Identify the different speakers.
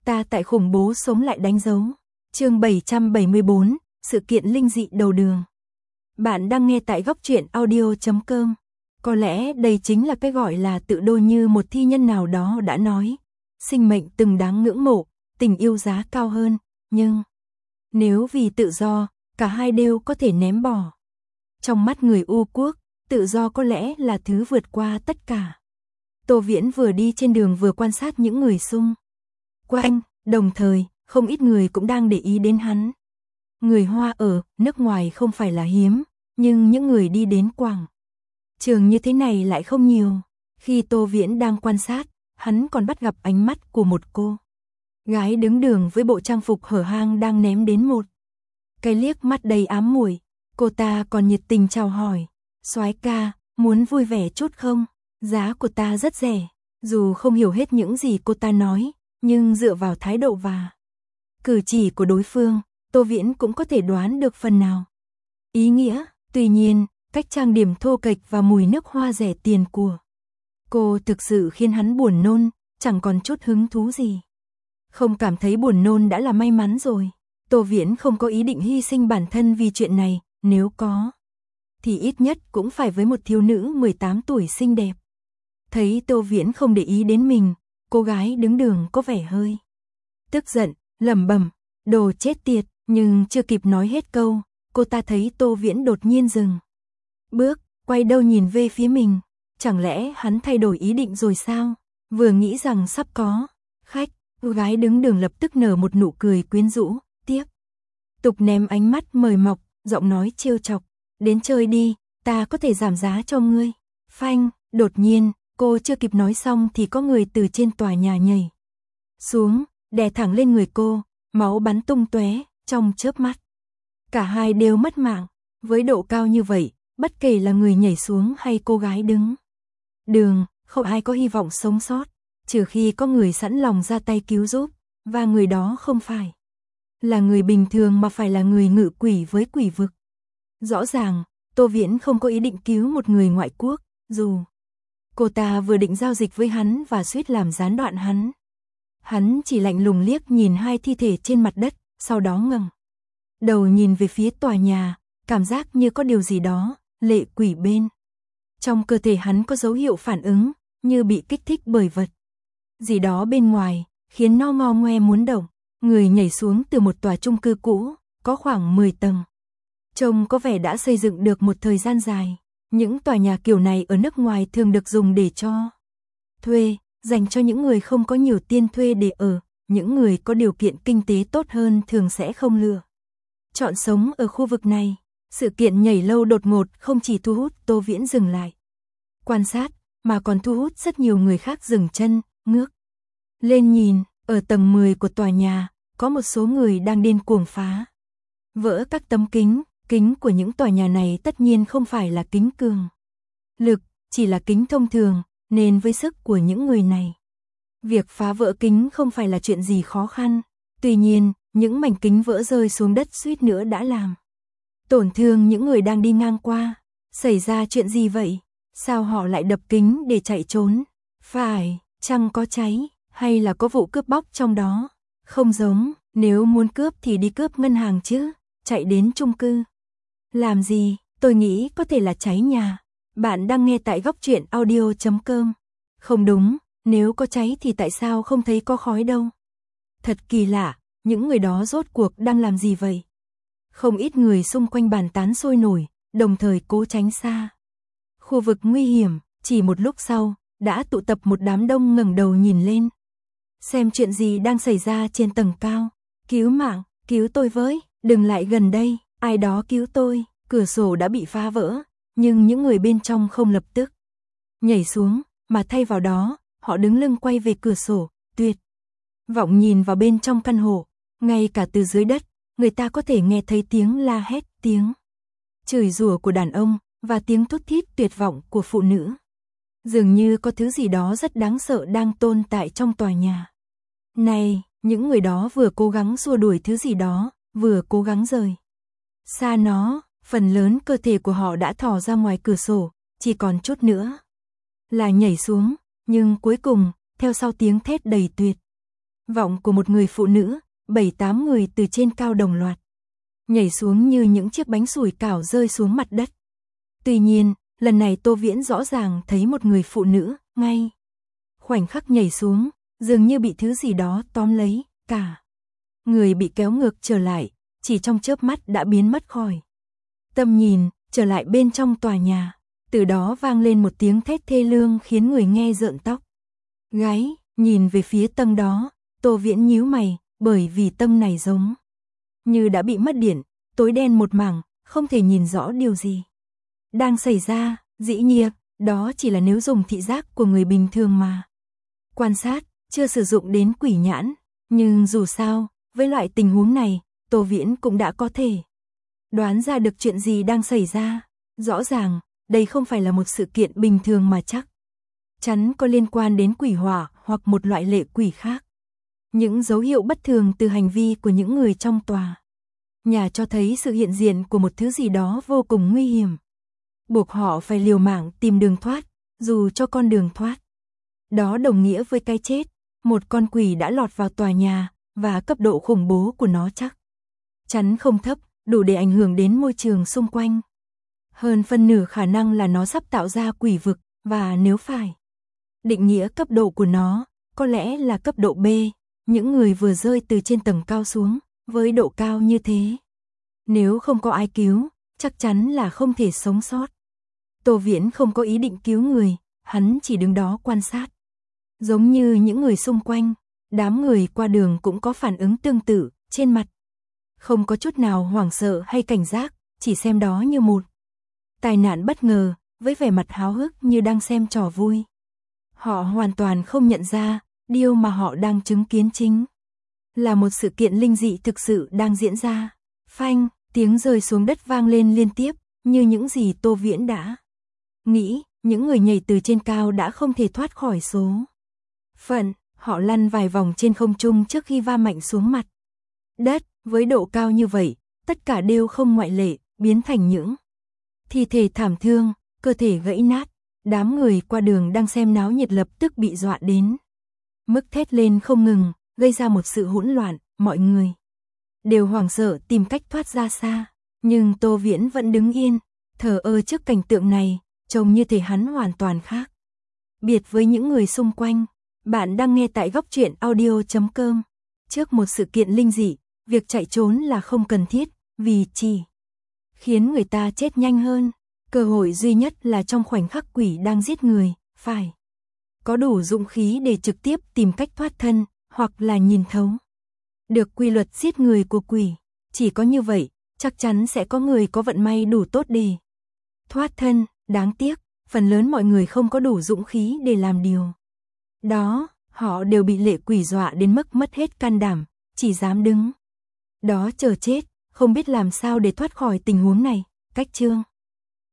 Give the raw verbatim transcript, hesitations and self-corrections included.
Speaker 1: Ta tại khủng bố sống lại đánh dấu. Chương bảy trăm bảy mươi bốn, sự kiện linh dị đầu đường. Bạn đang nghe tại góc truyện audio chấm com. Có lẽ đây chính là cái gọi là tự đô như một thi nhân nào đó đã nói. Sinh mệnh từng đáng ngưỡng mộ, tình yêu giá cao hơn, nhưng nếu vì tự do, cả hai đều có thể ném bỏ. Trong mắt người U Quốc, tự do có lẽ là thứ vượt qua tất cả. Tô Viễn vừa đi trên đường vừa quan sát những người xung quanh, đồng thời, không ít người cũng đang để ý đến hắn. Người Hoa ở nước ngoài không phải là hiếm, nhưng những người đi đến quảng trường như thế này lại không nhiều. Khi Tô Viễn đang quan sát, hắn còn bắt gặp ánh mắt của một cô gái đứng đường với bộ trang phục hở hang đang ném đến một cái liếc mắt đầy ám muội. Cô ta còn nhiệt tình chào hỏi, soái ca, muốn vui vẻ chút không? Giá của ta rất rẻ. Dù không hiểu hết những gì cô ta nói, nhưng dựa vào thái độ và cử chỉ của đối phương, Tô Viễn cũng có thể đoán được phần nào ý nghĩa. Tuy nhiên, cách trang điểm thô kệch và mùi nước hoa rẻ tiền của cô thực sự khiến hắn buồn nôn, chẳng còn chút hứng thú gì. Không cảm thấy buồn nôn đã là may mắn rồi. Tô Viễn không có ý định hy sinh bản thân vì chuyện này, nếu có thì ít nhất cũng phải với một thiếu nữ mười tám tuổi xinh đẹp. Thấy Tô Viễn không để ý đến mình, cô gái đứng đường có vẻ hơi tức giận, lẩm bẩm, đồ chết tiệt, nhưng chưa kịp nói hết câu, cô ta thấy Tô Viễn đột nhiên dừng bước, quay đầu nhìn về phía mình. Chẳng lẽ hắn thay đổi ý định rồi sao? Vừa nghĩ rằng sắp có khách, cô gái đứng đường lập tức nở một nụ cười quyến rũ, tiếp tục ném ánh mắt mời mọc, giọng nói trêu chọc, đến chơi đi, ta có thể giảm giá cho ngươi. Phanh, đột nhiên, cô chưa kịp nói xong thì có người từ trên tòa nhà nhảy xuống, đè thẳng lên người cô, máu bắn tung tóe, trong chớp mắt. Cả hai đều mất mạng. Với độ cao như vậy, bất kể là người nhảy xuống hay cô gái đứng đường, không ai có hy vọng sống sót, trừ khi có người sẵn lòng ra tay cứu giúp, và người đó không phải là người bình thường mà phải là người ngự quỷ với quỷ vực. Rõ ràng, Tô Viễn không có ý định cứu một người ngoại quốc, dù cô ta vừa định giao dịch với hắn và suýt làm gián đoạn hắn. Hắn chỉ lạnh lùng liếc nhìn hai thi thể trên mặt đất, sau đó ngẩng đầu nhìn về phía tòa nhà, cảm giác như có điều gì đó, lệ quỷ bên trong cơ thể hắn có dấu hiệu phản ứng, như bị kích thích bởi vật gì đó bên ngoài, khiến nó ngao ngoe muốn động. Người nhảy xuống từ một tòa chung cư cũ, có khoảng mười tầng. Trông có vẻ đã xây dựng được một thời gian dài. Những tòa nhà kiểu này ở nước ngoài thường được dùng để cho thuê, dành cho những người không có nhiều tiền thuê để ở. Những người có điều kiện kinh tế tốt hơn thường sẽ không lựa chọn sống ở khu vực này. Sự kiện nhảy lâu đột ngột không chỉ thu hút Tô Viễn dừng lại quan sát, mà còn thu hút rất nhiều người khác dừng chân, ngước lên nhìn. Ở tầng mười của tòa nhà, có một số người đang điên cuồng phá vỡ các tấm kính. Kính của những tòa nhà này tất nhiên không phải là kính cường lực, chỉ là kính thông thường, nên với sức của những người này, việc phá vỡ kính không phải là chuyện gì khó khăn. Tuy nhiên, những mảnh kính vỡ rơi xuống đất suýt nữa đã làm tổn thương những người đang đi ngang qua. Xảy ra chuyện gì vậy? Sao họ lại đập kính để chạy trốn? Phải, chăng có cháy, hay là có vụ cướp bóc trong đó? Không giống, nếu muốn cướp thì đi cướp ngân hàng chứ, chạy đến chung cư làm gì? Tôi nghĩ có thể là cháy nhà. Bạn đang nghe tại góc truyện audio chấm com. Không đúng, nếu có cháy thì tại sao không thấy có khói đâu? Thật kỳ lạ, những người đó rốt cuộc đang làm gì vậy? Không ít người xung quanh bàn tán sôi nổi, đồng thời cố tránh xa khu vực nguy hiểm. Chỉ một lúc sau, đã tụ tập một đám đông ngẩng đầu nhìn lên, xem chuyện gì đang xảy ra trên tầng cao. Cứu mạng, cứu tôi với, đừng lại gần đây, ai đó cứu tôi. Cửa sổ đã bị phá vỡ, nhưng những người bên trong không lập tức nhảy xuống, mà thay vào đó, họ đứng lưng quay về cửa sổ, tuyệt vọng nhìn vào bên trong căn hộ. Ngay cả từ dưới đất, người ta có thể nghe thấy tiếng la hét, tiếng chửi rủa của đàn ông, và tiếng thút thít tuyệt vọng của phụ nữ. Dường như có thứ gì đó rất đáng sợ đang tồn tại trong tòa nhà này. Những người đó vừa cố gắng xua đuổi thứ gì đó, vừa cố gắng rời xa nó. Phần lớn cơ thể của họ đã thò ra ngoài cửa sổ, chỉ còn chút nữa là nhảy xuống. Nhưng cuối cùng, theo sau tiếng thét đầy tuyệt vọng của một người phụ nữ, bảy tám người từ trên cao đồng loạt nhảy xuống như những chiếc bánh sủi cảo rơi xuống mặt đất. Tuy nhiên, lần này Tô Viễn rõ ràng thấy một người phụ nữ, ngay khoảnh khắc nhảy xuống, dường như bị thứ gì đó tóm lấy, cả người bị kéo ngược trở lại, chỉ trong chớp mắt đã biến mất khỏi tầm nhìn, trở lại bên trong tòa nhà. Từ đó vang lên một tiếng thét thê lương khiến người nghe rợn tóc gáy. Nhìn về phía tầng đó, Tô Viễn nhíu mày, bởi vì tầng này giống như đã bị mất điện, tối đen một mảng, không thể nhìn rõ điều gì đang xảy ra. Dĩ nhiên, đó chỉ là nếu dùng thị giác của người bình thường mà quan sát, chưa sử dụng đến quỷ nhãn. Nhưng dù sao, với loại tình huống này, Tô Viễn cũng đã có thể đoán ra được chuyện gì đang xảy ra. Rõ ràng, đây không phải là một sự kiện bình thường mà chắc chắn có liên quan đến quỷ hỏa hoặc một loại lệ quỷ khác. Những dấu hiệu bất thường từ hành vi của những người trong tòa nhà cho thấy sự hiện diện của một thứ gì đó vô cùng nguy hiểm, buộc họ phải liều mạng tìm đường thoát, dù cho con đường thoát đó đồng nghĩa với cái chết. Một con quỷ đã lọt vào tòa nhà, và cấp độ khủng bố của nó chắc chắn không thấp, đủ để ảnh hưởng đến môi trường xung quanh. Hơn phân nửa khả năng là nó sắp tạo ra quỷ vực, và nếu phải định nghĩa cấp độ của nó, có lẽ là cấp độ B, những người vừa rơi từ trên tầng cao xuống, với độ cao như thế. Nếu không có ai cứu, chắc chắn là không thể sống sót. Tô Viễn không có ý định cứu người, hắn chỉ đứng đó quan sát. Giống như những người xung quanh, đám người qua đường cũng có phản ứng tương tự, trên mặt không có chút nào hoảng sợ hay cảnh giác, chỉ xem đó như một tai nạn bất ngờ, với vẻ mặt háo hức như đang xem trò vui. Họ hoàn toàn không nhận ra, điều mà họ đang chứng kiến chính là một sự kiện linh dị thực sự đang diễn ra. Phanh, tiếng rơi xuống đất vang lên liên tiếp, như những gì Tô Viễn đã nghĩ. Những người nhảy từ trên cao đã không thể thoát khỏi số phận, họ lăn vài vòng trên không trung trước khi va mạnh xuống mặt đất. Với độ cao như vậy, tất cả đều không ngoại lệ, biến thành những thi thể thảm thương, cơ thể gãy nát. Đám người qua đường đang xem náo nhiệt lập tức bị dọa đến mức thét lên không ngừng, gây ra một sự hỗn loạn. Mọi người đều hoảng sợ tìm cách thoát ra xa, nhưng Tô Viễn vẫn đứng yên, thờ ơ trước cảnh tượng này, trông như thể hắn hoàn toàn khác biệt với những người xung quanh. Bạn đang nghe tại góc truyện audio chấm com. Trước một sự kiện linh dị, việc chạy trốn là không cần thiết, vì chỉ khiến người ta chết nhanh hơn. Cơ hội duy nhất là trong khoảnh khắc quỷ đang giết người, phải có đủ dũng khí để trực tiếp tìm cách thoát thân, hoặc là nhìn thấu được quy luật giết người của quỷ. Chỉ có như vậy, chắc chắn sẽ có người có vận may đủ tốt để thoát thân. Đáng tiếc, phần lớn mọi người không có đủ dũng khí để làm điều đó. Họ đều bị lệ quỷ dọa đến mức mất hết can đảm, chỉ dám đứng đó chờ chết, không biết làm sao để thoát khỏi tình huống này. Cách chương